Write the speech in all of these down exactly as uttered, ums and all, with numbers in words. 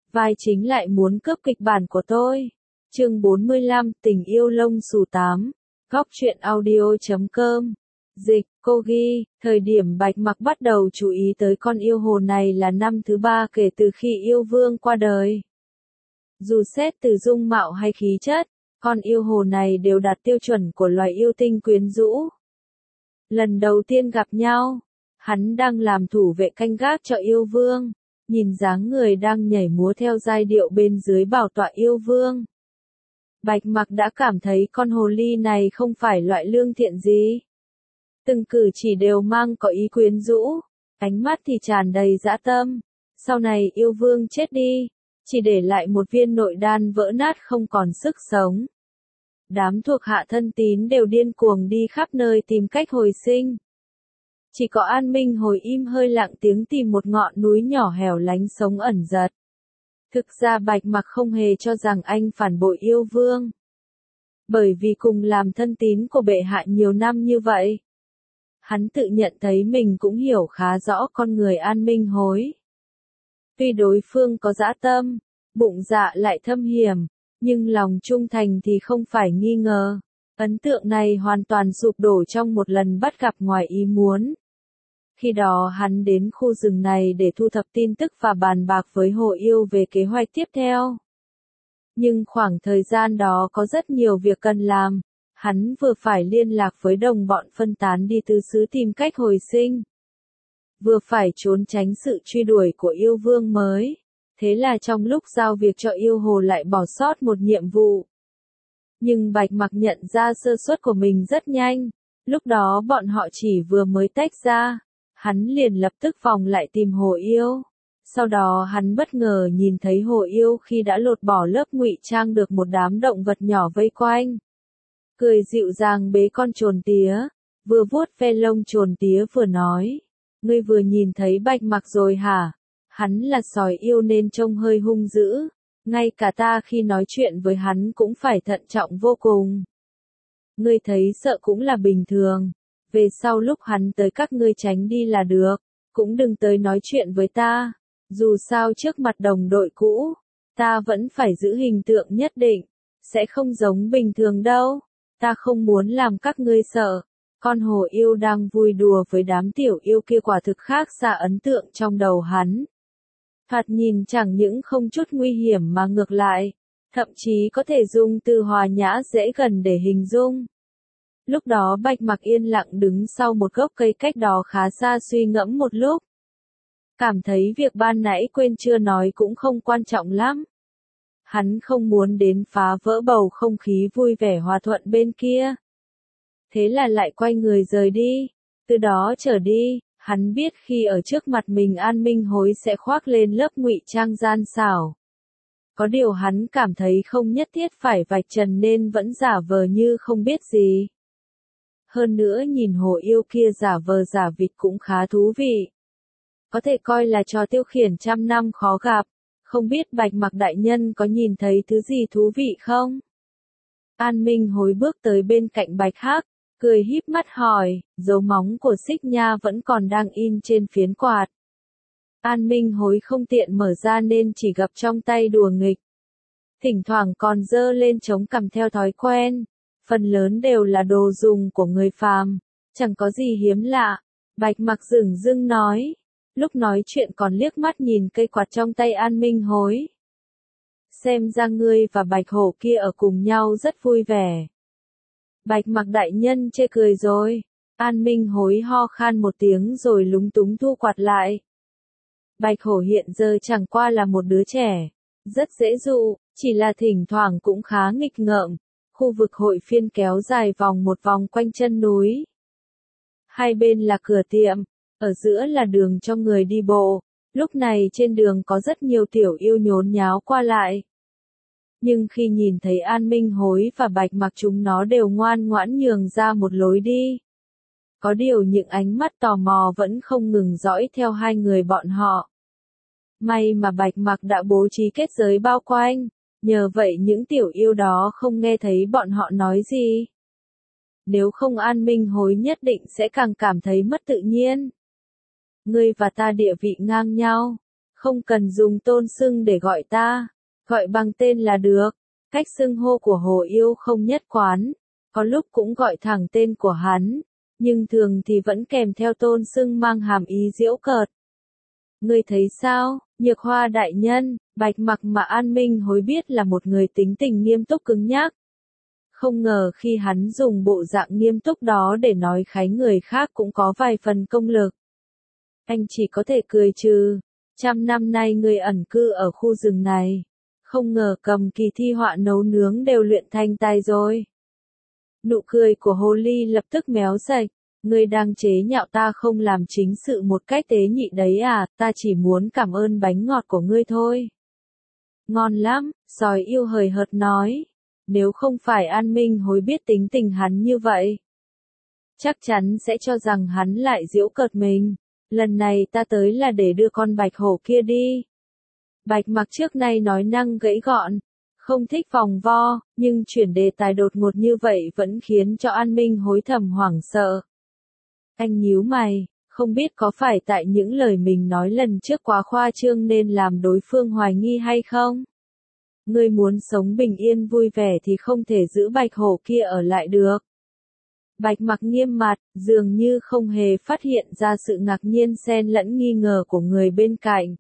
vai chính lại muốn cướp kịch bản của tôi. Chương bốn mươi lăm, tình yêu lông xù tám. Góc truyện audio chấm com. Dịch, cô ghi, thời điểm Bạch Mặc bắt đầu chú ý tới con yêu hồ này là năm thứ ba kể từ khi yêu vương qua đời. Dù xét từ dung mạo hay khí chất, con yêu hồ này đều đạt tiêu chuẩn của loài yêu tinh quyến rũ. Lần đầu tiên gặp nhau, hắn đang làm thủ vệ canh gác cho yêu vương, nhìn dáng người đang nhảy múa theo giai điệu bên dưới bảo tọa yêu vương. Bạch Mặc đã cảm thấy con hồ ly này không phải loại lương thiện gì. Từng cử chỉ đều mang có ý quyến rũ, ánh mắt thì tràn đầy dã tâm. Sau này yêu vương chết đi, chỉ để lại một viên nội đan vỡ nát không còn sức sống. Đám thuộc hạ thân tín đều điên cuồng đi khắp nơi tìm cách hồi sinh. Chỉ có An Minh Hồi im hơi lặng tiếng tìm một ngọn núi nhỏ hẻo lánh sống ẩn giật. Thực ra Bạch Mặc không hề cho rằng anh phản bội yêu vương. Bởi vì cùng làm thân tín của bệ hạ nhiều năm như vậy. Hắn tự nhận thấy mình cũng hiểu khá rõ con người An Minh Hối. Tuy đối phương có dã tâm, bụng dạ lại thâm hiểm, nhưng lòng trung thành thì không phải nghi ngờ. Ấn tượng này hoàn toàn sụp đổ trong một lần bắt gặp ngoài ý muốn. Khi đó hắn đến khu rừng này để thu thập tin tức và bàn bạc với hồ yêu về kế hoạch tiếp theo. Nhưng khoảng thời gian đó có rất nhiều việc cần làm. Hắn vừa phải liên lạc với đồng bọn phân tán đi tứ xứ tìm cách hồi sinh. Vừa phải trốn tránh sự truy đuổi của yêu vương mới. Thế là trong lúc giao việc cho yêu hồ lại bỏ sót một nhiệm vụ. Nhưng Bạch Mặc nhận ra sơ suất của mình rất nhanh. Lúc đó bọn họ chỉ vừa mới tách ra. Hắn liền lập tức vòng lại tìm hồ yêu. Sau đó hắn bất ngờ nhìn thấy hồ yêu khi đã lột bỏ lớp ngụy trang được một đám động vật nhỏ vây quanh. Cười dịu dàng bế con trồn tía, vừa vuốt ve lông trồn tía vừa nói. Ngươi vừa nhìn thấy Bạch Mặc rồi hả? Hắn là sói yêu nên trông hơi hung dữ. Ngay cả ta khi nói chuyện với hắn cũng phải thận trọng vô cùng. Ngươi thấy sợ cũng là bình thường. Về sau lúc hắn tới các ngươi tránh đi là được. Cũng đừng tới nói chuyện với ta. Dù sao trước mặt đồng đội cũ, ta vẫn phải giữ hình tượng nhất định. Sẽ không giống bình thường đâu. Ta không muốn làm các ngươi sợ. Con hồ yêu đang vui đùa với đám tiểu yêu kia quả thực khác xa ấn tượng trong đầu hắn. Thoạt nhìn chẳng những không chút nguy hiểm mà ngược lại, thậm chí có thể dùng từ hòa nhã dễ gần để hình dung. Lúc đó Bạch Mặc yên lặng đứng sau một gốc cây cách đó khá xa suy ngẫm một lúc. Cảm thấy việc ban nãy quên chưa nói cũng không quan trọng lắm. Hắn không muốn đến phá vỡ bầu không khí vui vẻ hòa thuận bên kia. Thế là lại quay người rời đi. Từ đó trở đi, hắn biết khi ở trước mặt mình An Minh Hối sẽ khoác lên lớp ngụy trang gian xảo. Có điều hắn cảm thấy không nhất thiết phải vạch trần nên vẫn giả vờ như không biết gì. Hơn nữa nhìn hồ yêu kia giả vờ giả vịt cũng khá thú vị. Có thể coi là trò tiêu khiển trăm năm khó gặp. Không biết Bạch Mặc đại nhân có nhìn thấy thứ gì thú vị không? An Minh Hối bước tới bên cạnh Bạch Hắc, cười híp mắt hỏi, dấu móng của Xích Nha vẫn còn đang in trên phiến quạt. An Minh Hối không tiện mở ra nên chỉ gập trong tay đùa nghịch. Thỉnh thoảng còn giơ lên chống cằm theo thói quen. Phần lớn đều là đồ dùng của người phàm, chẳng có gì hiếm lạ. Bạch Mặc dửng dưng nói. Lúc nói chuyện còn liếc mắt nhìn cây quạt trong tay An Minh Hối. Xem ra ngươi và Bạch Hổ kia ở cùng nhau rất vui vẻ. Bạch Mặc đại nhân chê cười rồi. An Minh Hối ho khan một tiếng rồi lúng túng thu quạt lại. Bạch Hổ hiện giờ chẳng qua là một đứa trẻ. Rất dễ dụ, chỉ là thỉnh thoảng cũng khá nghịch ngợm. Khu vực hội phiên kéo dài vòng một vòng quanh chân núi. Hai bên là cửa tiệm. Ở giữa là đường cho người đi bộ. Lúc này trên đường có rất nhiều tiểu yêu nhốn nháo qua lại. Nhưng khi nhìn thấy An Minh Hối và Bạch Mặc chúng nó đều ngoan ngoãn nhường ra một lối đi. Có điều những ánh mắt tò mò vẫn không ngừng dõi theo hai người bọn họ. May mà Bạch Mặc đã bố trí kết giới bao quanh. Nhờ vậy những tiểu yêu đó không nghe thấy bọn họ nói gì. Nếu không An Minh Hối nhất định sẽ càng cảm thấy mất tự nhiên. Ngươi và ta địa vị ngang nhau, Không cần dùng tôn xưng để gọi ta, gọi bằng tên là được. Cách xưng hô của Hồ Yêu không nhất quán, có lúc cũng gọi thẳng tên của hắn, nhưng thường thì vẫn kèm theo tôn xưng mang hàm ý giễu cợt. Ngươi thấy sao, Nhược Hoa đại nhân? Bạch Mặc mà An Minh Hối biết là một người tính tình nghiêm túc cứng nhắc. Không ngờ khi hắn dùng bộ dạng nghiêm túc đó để nói khái người khác cũng có vài phần công lực. Anh chỉ có thể cười trừ. Trăm năm nay ngươi ẩn cư ở khu rừng này, không ngờ cầm kỳ thi họa nấu nướng đều luyện thành tài rồi. Nụ cười của Hồ Ly lập tức méo sạch. Ngươi đang chế nhạo ta không làm chính sự một cách tế nhị đấy à, ta chỉ muốn cảm ơn bánh ngọt của ngươi thôi. Ngon lắm, Sói Yêu hời hợt nói. Nếu không phải An Minh Hối biết tính tình hắn như vậy, chắc chắn sẽ cho rằng hắn lại giễu cợt mình. Lần này ta tới là để đưa con bạch hổ kia đi. Bạch Mặc trước nay nói năng gãy gọn, không thích vòng vo, nhưng chuyển đề tài đột ngột như vậy vẫn khiến cho An Minh Hối thầm hoảng sợ. Anh nhíu mày, không biết có phải tại những lời mình nói lần trước quá khoa trương nên làm đối phương hoài nghi hay không? Ngươi muốn sống bình yên vui vẻ thì không thể giữ bạch hổ kia ở lại được. Bạch Mặc nghiêm mặt, dường như không hề phát hiện ra sự ngạc nhiên xen lẫn nghi ngờ của người bên cạnh.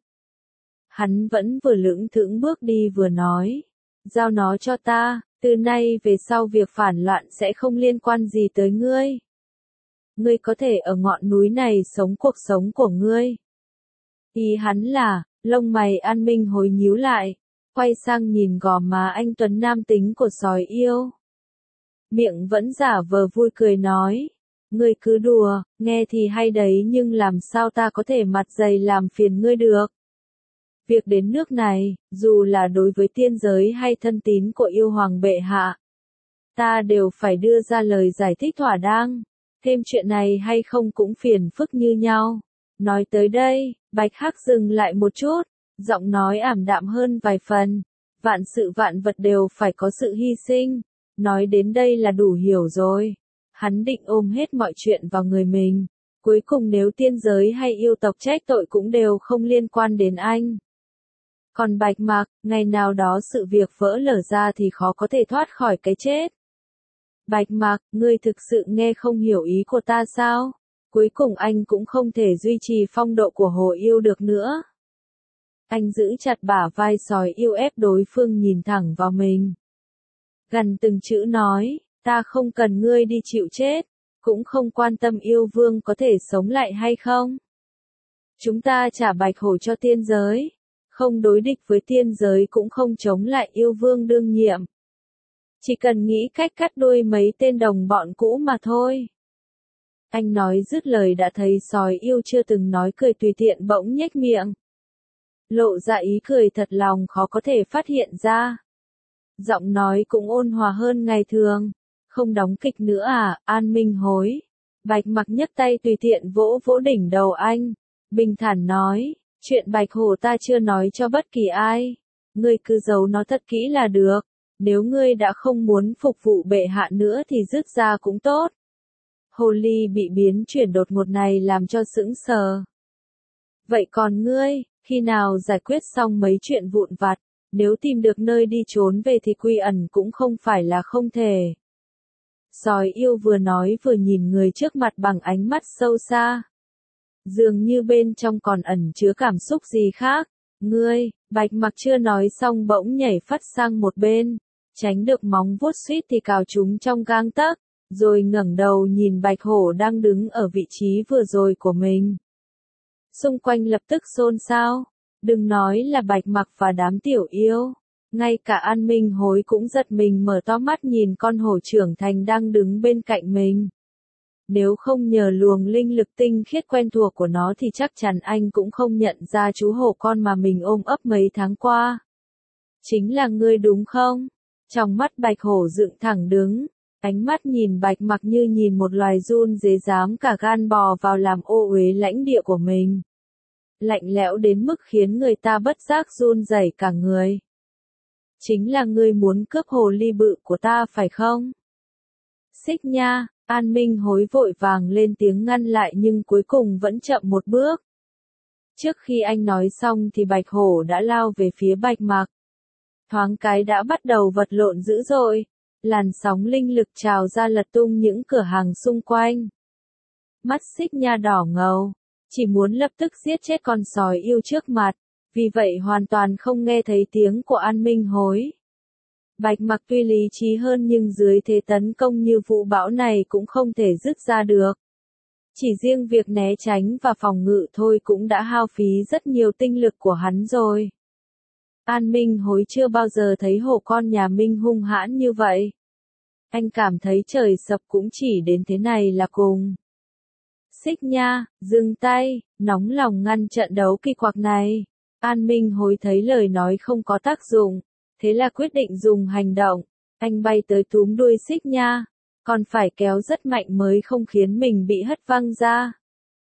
Hắn vẫn vừa lững thững bước đi vừa nói, giao nó cho ta, từ nay về sau việc phản loạn sẽ không liên quan gì tới ngươi. Ngươi có thể ở ngọn núi này sống cuộc sống của ngươi. Ý hắn là, lông mày An Minh Hối nhíu lại, quay sang nhìn gò má anh tuấn nam tính của Sói Yêu. Miệng vẫn giả vờ vui cười nói, ngươi cứ đùa, nghe thì hay đấy nhưng làm sao ta có thể mặt dày làm phiền ngươi được. Việc đến nước này, dù là đối với tiên giới hay thân tín của yêu hoàng bệ hạ, ta đều phải đưa ra lời giải thích thỏa đáng. Thêm chuyện này hay không cũng phiền phức như nhau. Nói tới đây, Bạch Hắc dừng lại một chút, giọng nói ảm đạm hơn vài phần. Vạn sự vạn vật đều phải có sự hy sinh. Nói đến đây là đủ hiểu rồi. Hắn định ôm hết mọi chuyện vào người mình. Cuối cùng nếu tiên giới hay yêu tộc trách tội cũng đều không liên quan đến anh. Còn Bạch Mặc, ngày nào đó sự việc vỡ lở ra thì khó có thể thoát khỏi cái chết. Bạch Mặc, ngươi thực sự nghe không hiểu ý của ta sao? Cuối cùng anh cũng không thể duy trì phong độ của Hồ Yêu được nữa. Anh giữ chặt bả vai Sói Yêu ép đối phương nhìn thẳng vào mình. Gần từng chữ nói, ta không cần ngươi đi chịu chết, cũng không quan tâm yêu vương có thể sống lại hay không. Chúng ta trả bạch hổ cho tiên giới, không đối địch với tiên giới cũng không chống lại yêu vương đương nhiệm. Chỉ cần nghĩ cách cắt đuôi mấy tên đồng bọn cũ mà thôi. Anh nói dứt lời đã thấy Sói Yêu chưa từng nói cười tùy tiện bỗng nhếch miệng. Lộ ra ý cười thật lòng khó có thể phát hiện ra. Giọng nói cũng ôn hòa hơn ngày thường. Không đóng kịch nữa à, An Minh Hối. Bạch Mặc nhấc tay tùy tiện vỗ vỗ đỉnh đầu anh. Bình thản nói, chuyện bạch hổ ta chưa nói cho bất kỳ ai. Ngươi cứ giấu nó thật kỹ là được. Nếu ngươi đã không muốn phục vụ bệ hạ nữa thì dứt ra cũng tốt. Hồ Ly bị biến chuyển đột ngột này làm cho sững sờ. Vậy còn ngươi, khi nào giải quyết xong mấy chuyện vụn vặt, nếu tìm được nơi đi trốn về thì quy ẩn cũng không phải là không thể. Sói Yêu vừa nói vừa nhìn người trước mặt bằng ánh mắt sâu xa. Dường như bên trong còn ẩn chứa cảm xúc gì khác. Ngươi, Bạch Mặc chưa nói xong bỗng nhảy phắt sang một bên, tránh được móng vuốt suýt thì cào chúng trong gang tấc, rồi ngẩng đầu nhìn Bạch Hổ đang đứng ở vị trí vừa rồi của mình. Xung quanh lập tức xôn xao, đừng nói là Bạch Mặc và đám tiểu yêu, ngay cả An Minh Hối cũng giật mình mở to mắt nhìn con hổ trưởng thành đang đứng bên cạnh mình. Nếu không nhờ luồng linh lực tinh khiết quen thuộc của nó thì chắc chắn anh cũng không nhận ra chú hổ con mà mình ôm ấp mấy tháng qua. Chính là ngươi đúng không? Trong mắt Bạch Hổ dựng thẳng đứng, ánh mắt nhìn Bạch Mặc như nhìn một loài giun dế dám cả gan bò vào làm ô uế lãnh địa của mình. Lạnh lẽo đến mức khiến người ta bất giác run rẩy cả người. Chính là ngươi muốn cướp hồ ly bự của ta phải không? Xích nha, An Minh Hối vội vàng lên tiếng ngăn lại nhưng cuối cùng vẫn chậm một bước. Trước khi anh nói xong thì Bạch Hổ đã lao về phía Bạch Mặc. Thoáng cái đã bắt đầu vật lộn dữ dội, làn sóng linh lực trào ra lật tung những cửa hàng xung quanh. Mắt Xích Nha đỏ ngầu, chỉ muốn lập tức giết chết con sói yêu trước mặt, vì vậy hoàn toàn không nghe thấy tiếng của An Minh Hối. Bạch Mặc tuy lý trí hơn nhưng dưới thế tấn công như vũ bão này cũng không thể dứt ra được. Chỉ riêng việc né tránh và phòng ngự thôi cũng đã hao phí rất nhiều tinh lực của hắn rồi. An Minh Hối chưa bao giờ thấy hổ con nhà Minh hung hãn như vậy. Anh cảm thấy trời sập cũng chỉ đến thế này là cùng. Xích Nha, dừng tay, nóng lòng ngăn trận đấu kỳ quặc này. An Minh Hối thấy lời nói không có tác dụng, thế là quyết định dùng hành động. Anh bay tới túm đuôi Xích Nha, còn phải kéo rất mạnh mới không khiến mình bị hất văng ra.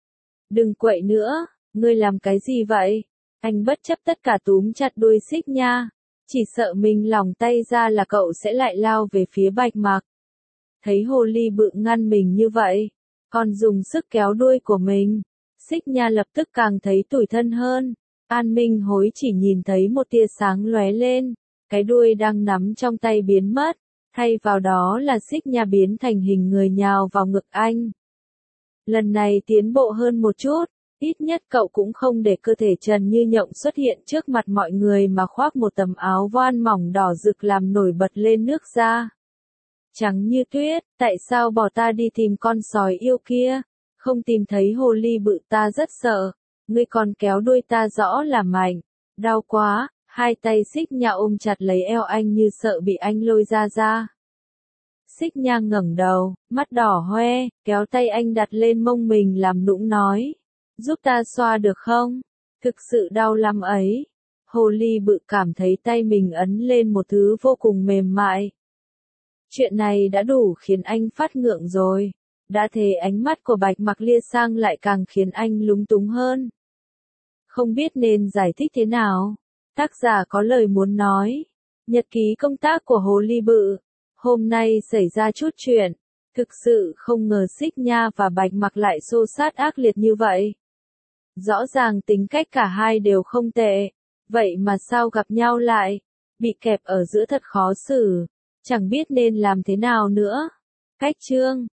Đừng quậy nữa, ngươi làm cái gì vậy? Anh bất chấp tất cả túm chặt đuôi Xích Nha, chỉ sợ mình lỏng tay ra là cậu sẽ lại lao về phía Bạch Mặc. Thấy hồ ly bự ngăn mình như vậy, còn dùng sức kéo đuôi của mình, Xích Nha lập tức càng thấy tủi thân hơn. An Minh Hối chỉ nhìn thấy một tia sáng lóe lên, cái đuôi đang nắm trong tay biến mất, thay vào đó là Xích Nha biến thành hình người nhào vào ngực anh. Lần này tiến bộ hơn một chút, ít nhất cậu cũng không để cơ thể trần như nhộng xuất hiện trước mặt mọi người mà khoác một tấm áo voan mỏng đỏ rực làm nổi bật lên nước da. Trắng như tuyết, tại sao bỏ ta đi tìm con sói yêu kia? Không tìm thấy hồ ly bự ta rất sợ, ngươi còn kéo đuôi ta rõ là mạnh. Đau quá, hai tay Xích Nha ôm chặt lấy eo anh như sợ bị anh lôi ra ra. Xích Nha ngẩng đầu, mắt đỏ hoe, kéo tay anh đặt lên mông mình làm nũng nói. Giúp ta xoa được không? Thực sự đau lắm ấy. Hồ ly bự cảm thấy tay mình ấn lên một thứ vô cùng mềm mại. Chuyện này đã đủ khiến anh phát ngượng rồi. Đã thế ánh mắt của Bạch Mặc lia sang lại càng khiến anh lúng túng hơn. Không biết nên giải thích thế nào. Tác giả có lời muốn nói. Nhật ký công tác của hồ ly bự. Hôm nay xảy ra chút chuyện. Thực sự không ngờ Xích Nha và Bạch Mặc lại xô xát ác liệt như vậy. Rõ ràng tính cách cả hai đều không tệ. Vậy mà sao gặp nhau lại? Bị kẹp ở giữa thật khó xử. Chẳng biết nên làm thế nào nữa. Cách chương